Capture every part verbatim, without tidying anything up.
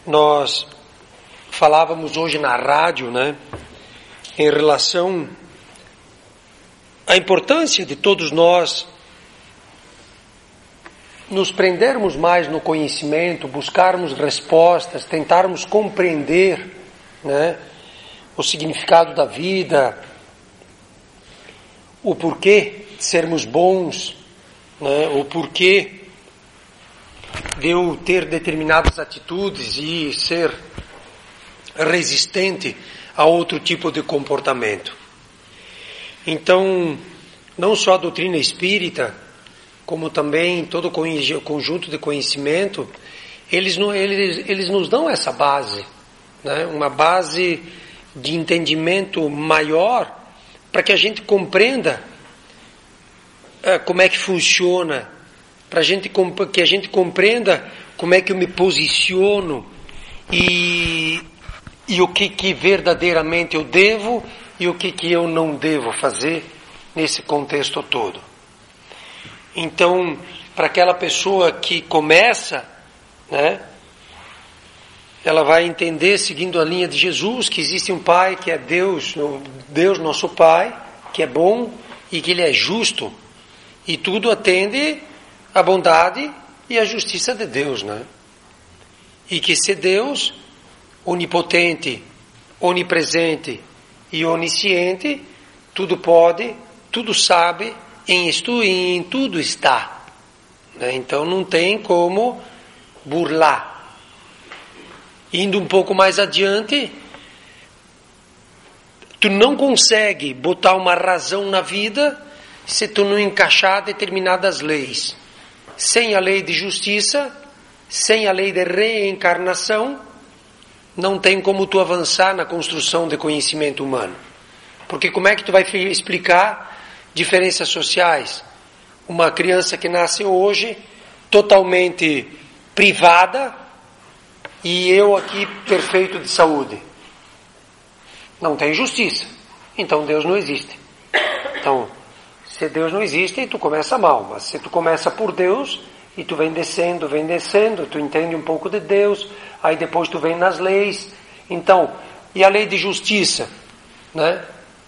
Nós falávamos hoje na rádio, né, em relação à importância de todos nós nos prendermos mais no conhecimento, buscarmos respostas, tentarmos compreender, né, o significado da vida, o porquê de sermos bons, né, o porquê de eu ter determinadas atitudes e ser resistente a outro tipo de comportamento. Então, não só a doutrina espírita, como também todo o conjunto de conhecimento, eles, eles, eles nos dão essa base, né? Uma base de entendimento maior para que a gente compreenda é, como é que funciona, para gente, que a gente compreenda como é que eu me posiciono e, e o que, que verdadeiramente eu devo e o que, que eu não devo fazer nesse contexto todo. Então, para aquela pessoa que começa, né, ela vai entender, seguindo a linha de Jesus, que existe um Pai que é Deus, Deus nosso Pai, que é bom e que Ele é justo, e tudo atende a bondade e a justiça de Deus, né? E que se Deus, onipotente, onipresente e onisciente, tudo pode, tudo sabe, em isto e em tudo está, né? Então não tem como burlar. Indo um pouco mais adiante, tu não consegue botar uma razão na vida se tu não encaixar determinadas leis. Sem a lei de justiça, sem a lei de reencarnação, não tem como tu avançar na construção de conhecimento humano. Porque como é que tu vai explicar diferenças sociais? Uma criança que nasce hoje, totalmente privada, e eu aqui perfeito de saúde. Não tem justiça. Então Deus não existe. Então, se Deus não existe, tu começa mal. Mas se tu começa por Deus, e tu vem descendo, vem descendo, tu entende um pouco de Deus, aí depois tu vem nas leis. Então, e a lei de justiça, né?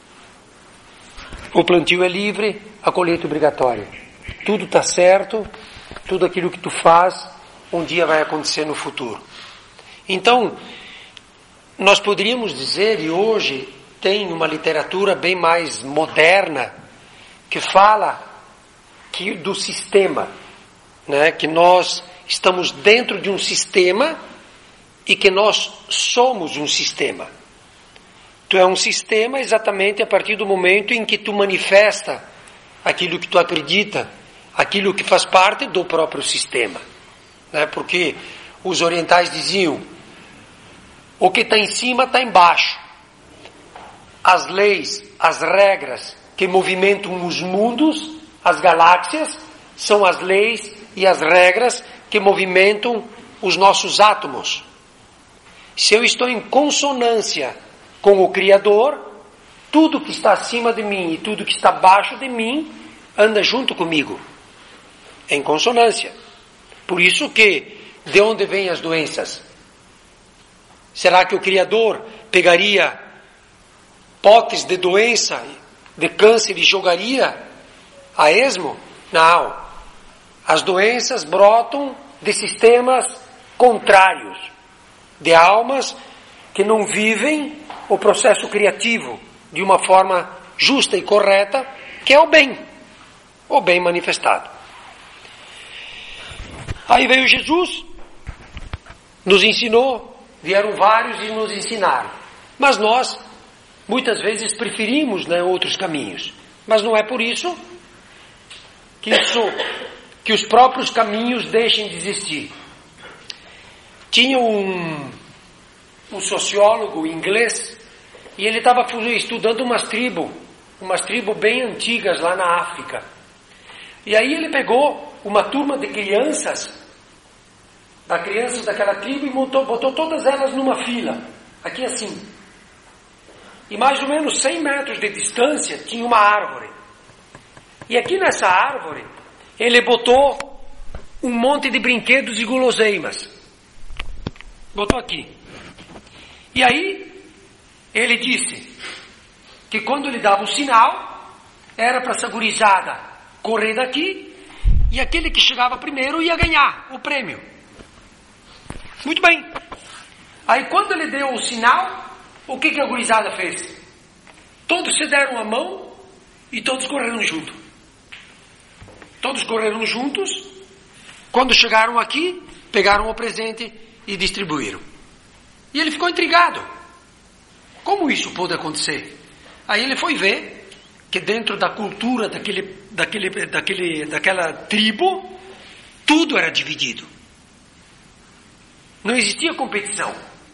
O plantio é livre, a colheita é obrigatória. Tudo está certo, tudo aquilo que tu faz, um dia vai acontecer no futuro. Então, nós poderíamos dizer, e hoje tem uma literatura bem mais moderna, que fala que do sistema, né? Que nós estamos dentro de um sistema e que nós somos um sistema. Tu é um sistema exatamente a partir do momento em que tu manifesta aquilo que tu acredita, aquilo que faz parte do próprio sistema, né? Porque os orientais diziam, o que está em cima está embaixo. As leis, as regras que movimentam os mundos, as galáxias, são as leis e as regras que movimentam os nossos átomos. Se eu estou em consonância com o Criador, tudo que está acima de mim e tudo que está abaixo de mim anda junto comigo, em consonância. Por isso que, de onde vêm as doenças? Será que o Criador pegaria potes de doença, de câncer e jogaria a esmo? Não. As doenças brotam de sistemas contrários, de almas que não vivem o processo criativo de uma forma justa e correta, que é o bem, o bem manifestado. Aí veio Jesus, nos ensinou, vieram vários e nos ensinaram. Mas nós, muitas vezes, preferimos, né, outros caminhos. Mas não é por isso que, isso, que os próprios caminhos deixem de existir. Tinha um, um sociólogo inglês, e ele estava estudando umas tribos, umas tribos bem antigas lá na África. E aí ele pegou uma turma de crianças, da crianças daquela tribo, e montou, botou todas elas numa fila, aqui assim. E mais ou menos cem metros de distância tinha uma árvore. E aqui nessa árvore, ele botou um monte de brinquedos e guloseimas. Botou aqui. E aí, ele disse que quando ele dava o sinal, era para essa gurizada correr daqui, e aquele que chegava primeiro ia ganhar o prêmio. Muito bem. Aí quando ele deu o sinal, o que, que a gurizada fez? Todos se deram a mão e todos correram junto. Todos correram juntos. Quando chegaram aqui, pegaram o presente e distribuíram. E ele ficou intrigado. Como isso pôde acontecer? Aí ele foi ver que dentro da cultura daquele, daquele, daquele, daquela tribo, tudo era dividido. Não existia competição.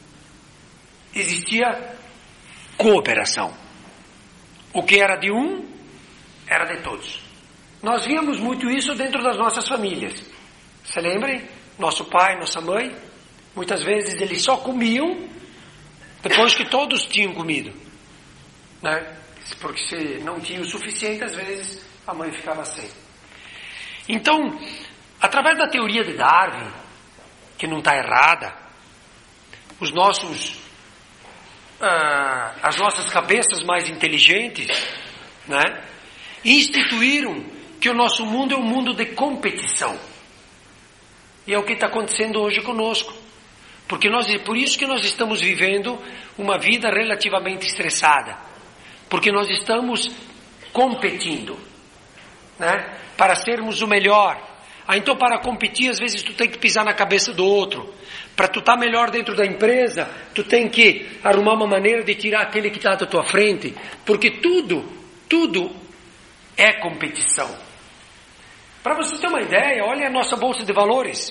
Existia cooperação. O que era de um, era de todos. Nós víamos muito isso dentro das nossas famílias. Se lembrem? Nosso pai, nossa mãe, muitas vezes eles só comiam depois que todos tinham comido, né? Porque se não tinha o suficiente, às vezes a mãe ficava sem. Então, através da teoria de Darwin, que não está errada, os nossos, ah, as nossas cabeças mais inteligentes, né, instituíram que o nosso mundo é um mundo de competição. E é o que está acontecendo hoje conosco. Porque nós, é por isso que nós estamos vivendo uma vida relativamente estressada. Porque nós estamos competindo, né, para sermos o melhor. Ah, então para competir, às vezes tu tem que pisar na cabeça do outro. Para tu estar melhor dentro da empresa, tu tem que arrumar uma maneira de tirar aquele que está à tua frente. Porque tudo, tudo é competição. Para você ter uma ideia, olha a nossa Bolsa de Valores.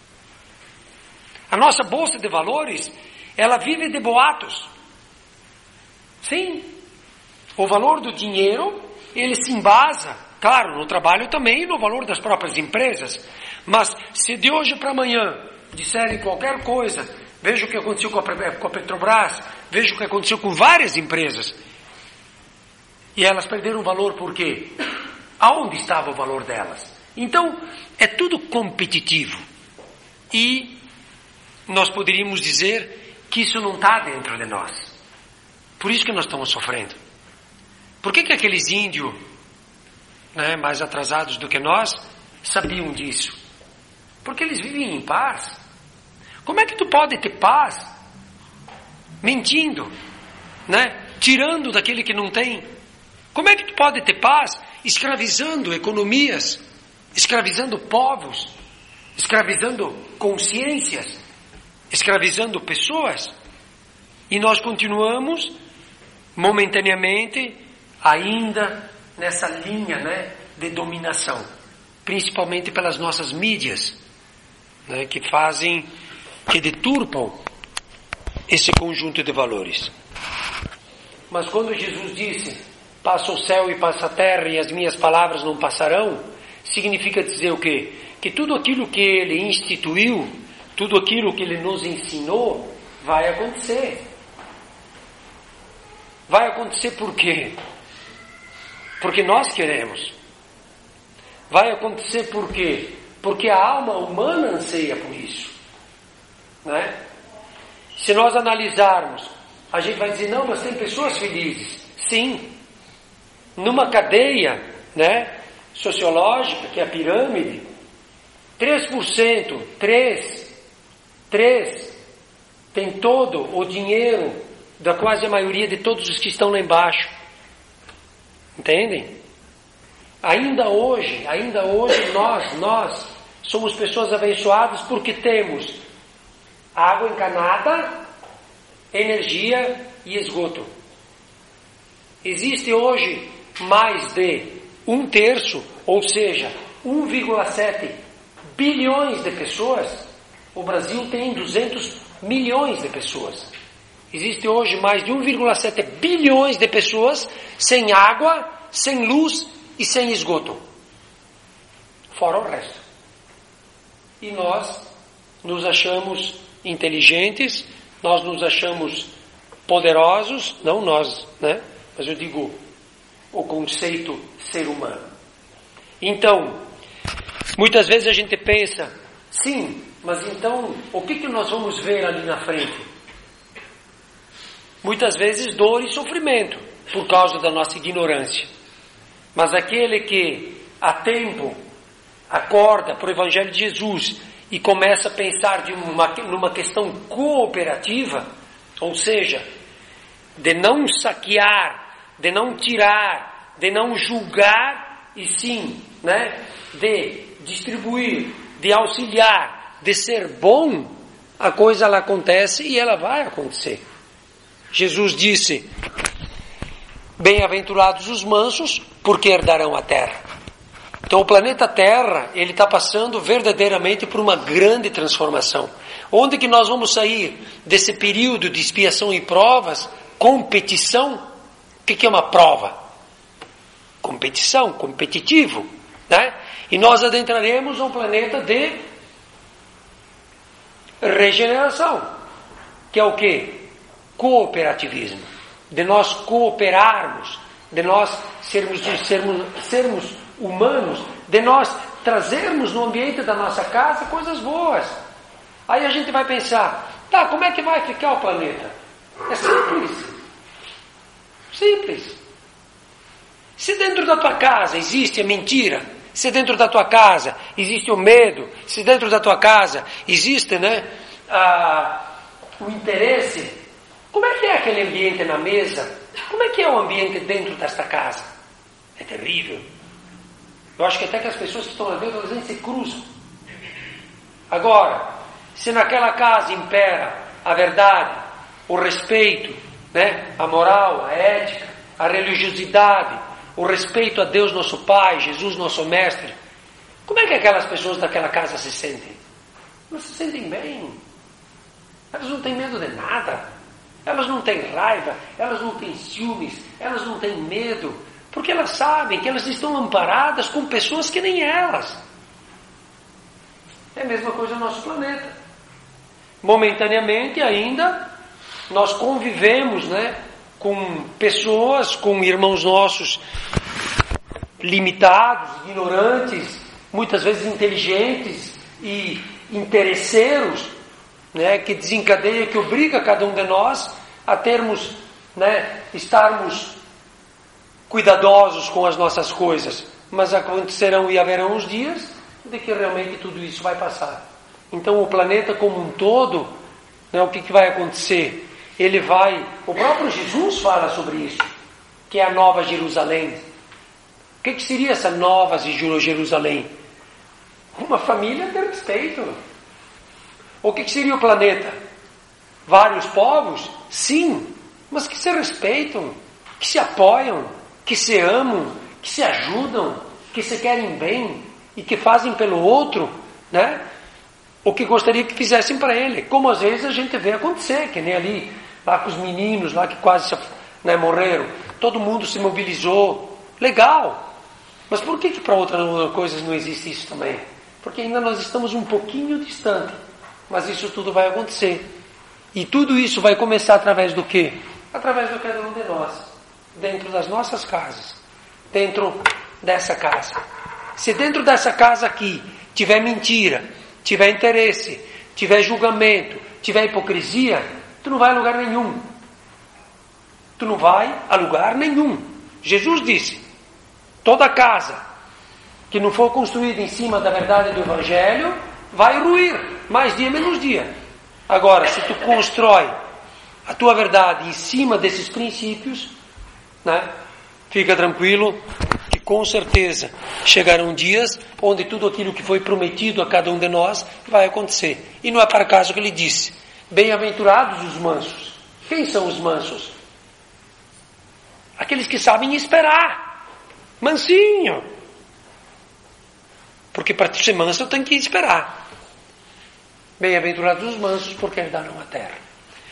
A nossa Bolsa de Valores, ela vive de boatos. Sim. O valor do dinheiro, ele se embasa, claro, no trabalho também e no valor das próprias empresas. Mas se de hoje para amanhã disserem qualquer coisa, veja o que aconteceu com a, com a Petrobras, veja o que aconteceu com várias empresas. E elas perderam valor por quê? Aonde estava o valor delas? Então, é tudo competitivo. E nós poderíamos dizer que isso não está dentro de nós. Por isso que nós estamos sofrendo. Por que que aqueles índios, né, mais atrasados do que nós, sabiam disso? Porque eles viviam em paz. Como é que tu pode ter paz mentindo, né, tirando daquele que não tem? Como é que tu pode ter paz escravizando economias, escravizando povos, escravizando consciências, escravizando pessoas? E nós continuamos momentaneamente ainda nessa linha, né, de dominação, principalmente pelas nossas mídias, né, que fazem, que deturpam esse conjunto de valores. Mas quando Jesus disse, passa o céu e passa a terra e as minhas palavras não passarão, significa dizer o quê? Que tudo aquilo que ele instituiu, tudo aquilo que ele nos ensinou, vai acontecer. Vai acontecer por quê? Porque nós queremos. Vai acontecer por quê? Porque a alma humana anseia por isso, né? Se nós analisarmos, a gente vai dizer, não, mas tem pessoas felizes. Sim. Numa cadeia, né, sociológica, que é a pirâmide, três por cento, três, três, tem todo o dinheiro da quase a maioria de todos os que estão lá embaixo. Entendem? Ainda hoje, ainda hoje nós, nós somos pessoas abençoadas porque temos água encanada, energia e esgoto. Existe hoje mais de um terço, ou seja, um vírgula sete bilhões de pessoas. O Brasil tem duzentos milhões de pessoas. Existe hoje mais de um vírgula sete bilhões de pessoas sem água, sem luz e sem esgoto. Fora o resto. E nós nos achamos inteligentes, nós nos achamos poderosos, não nós, né? Mas eu digo o conceito ser humano. Então, muitas vezes a gente pensa, sim, Mas então, o que, que nós vamos ver ali na frente? Muitas vezes dor e sofrimento, por causa da nossa ignorância. Mas aquele que, a tempo, acorda para o Evangelho de Jesus e começa a pensar de uma, numa questão cooperativa, ou seja, de não saquear, de não tirar, de não julgar, e sim, né, de distribuir, de auxiliar, de ser bom, a coisa ela acontece e ela vai acontecer. Jesus disse: bem-aventurados os mansos, porque herdarão a terra. Então o planeta Terra, ele está passando verdadeiramente por uma grande transformação. Onde que nós vamos sair desse período de expiação e provas? Competição. O que, que é uma prova? Competição, competitivo, né? E nós adentraremos um planeta de regeneração, que é o quê? Cooperativismo, de nós cooperarmos, de nós sermos, de sermos, sermos humanos, de nós trazermos no ambiente da nossa casa coisas boas. Aí a gente vai pensar, tá, como é que vai ficar o planeta? É simples. Simples. Se dentro da tua casa existe a mentira, se dentro da tua casa existe o medo, se dentro da tua casa existe, né, a, o interesse, como é que é aquele ambiente na mesa? Como é que é o ambiente dentro desta casa? É terrível. Eu acho que até que as pessoas que estão lá dentro, elas se cruzam. Agora, se naquela casa impera a verdade, o respeito, né, a moral, a ética, a religiosidade, o respeito a Deus nosso Pai, Jesus nosso Mestre, como é que aquelas pessoas daquela casa se sentem? Elas se sentem bem. Elas não têm medo de nada. Elas não têm raiva, elas não têm ciúmes, elas não têm medo, porque elas sabem que elas estão amparadas com pessoas que nem elas. É a mesma coisa no nosso planeta. Momentaneamente ainda, nós convivemos, né, com pessoas, com irmãos nossos limitados, ignorantes, muitas vezes inteligentes e interesseiros, né, que desencadeia, que obriga cada um de nós a termos, né, estarmos cuidadosos com as nossas coisas. Mas acontecerão e haverão os dias de que realmente tudo isso vai passar. Então o planeta como um todo, né, o que, que vai acontecer? Ele vai, o próprio Jesus fala sobre isso, que é a Nova Jerusalém. O que, que seria essa Nova Jerusalém? Uma família de respeito. O que seria o planeta? Vários povos? Sim, mas que se respeitam, que se apoiam, que se amam, que se ajudam, que se querem bem e que fazem pelo outro, né, o que gostaria que fizessem para ele. Como às vezes a gente vê acontecer, que nem ali, lá com os meninos, lá que quase, né, morreram. Todo mundo se mobilizou. Legal. Mas por que que para outras coisas não existe isso também? Porque ainda nós estamos um pouquinho distante. Mas isso tudo vai acontecer. E tudo isso vai começar através do quê? Através de cada um de nós. Dentro das nossas casas. Dentro dessa casa. Se dentro dessa casa aqui tiver mentira, tiver interesse, tiver julgamento, tiver hipocrisia, tu não vai a lugar nenhum. Tu não vai a lugar nenhum. Jesus disse, toda casa que não for construída em cima da verdade do Evangelho, vai ruir, mais dia menos dia. Agora, se tu constrói a tua verdade em cima desses princípios, né, fica tranquilo que com certeza chegarão dias onde tudo aquilo que foi prometido a cada um de nós vai acontecer. E não é para acaso que ele disse, bem-aventurados os mansos. Quem são os mansos? Aqueles que sabem esperar. Mansinho. Porque para ser manso eu tenho que esperar. Bem-aventurados os mansos, porque herdarão a terra.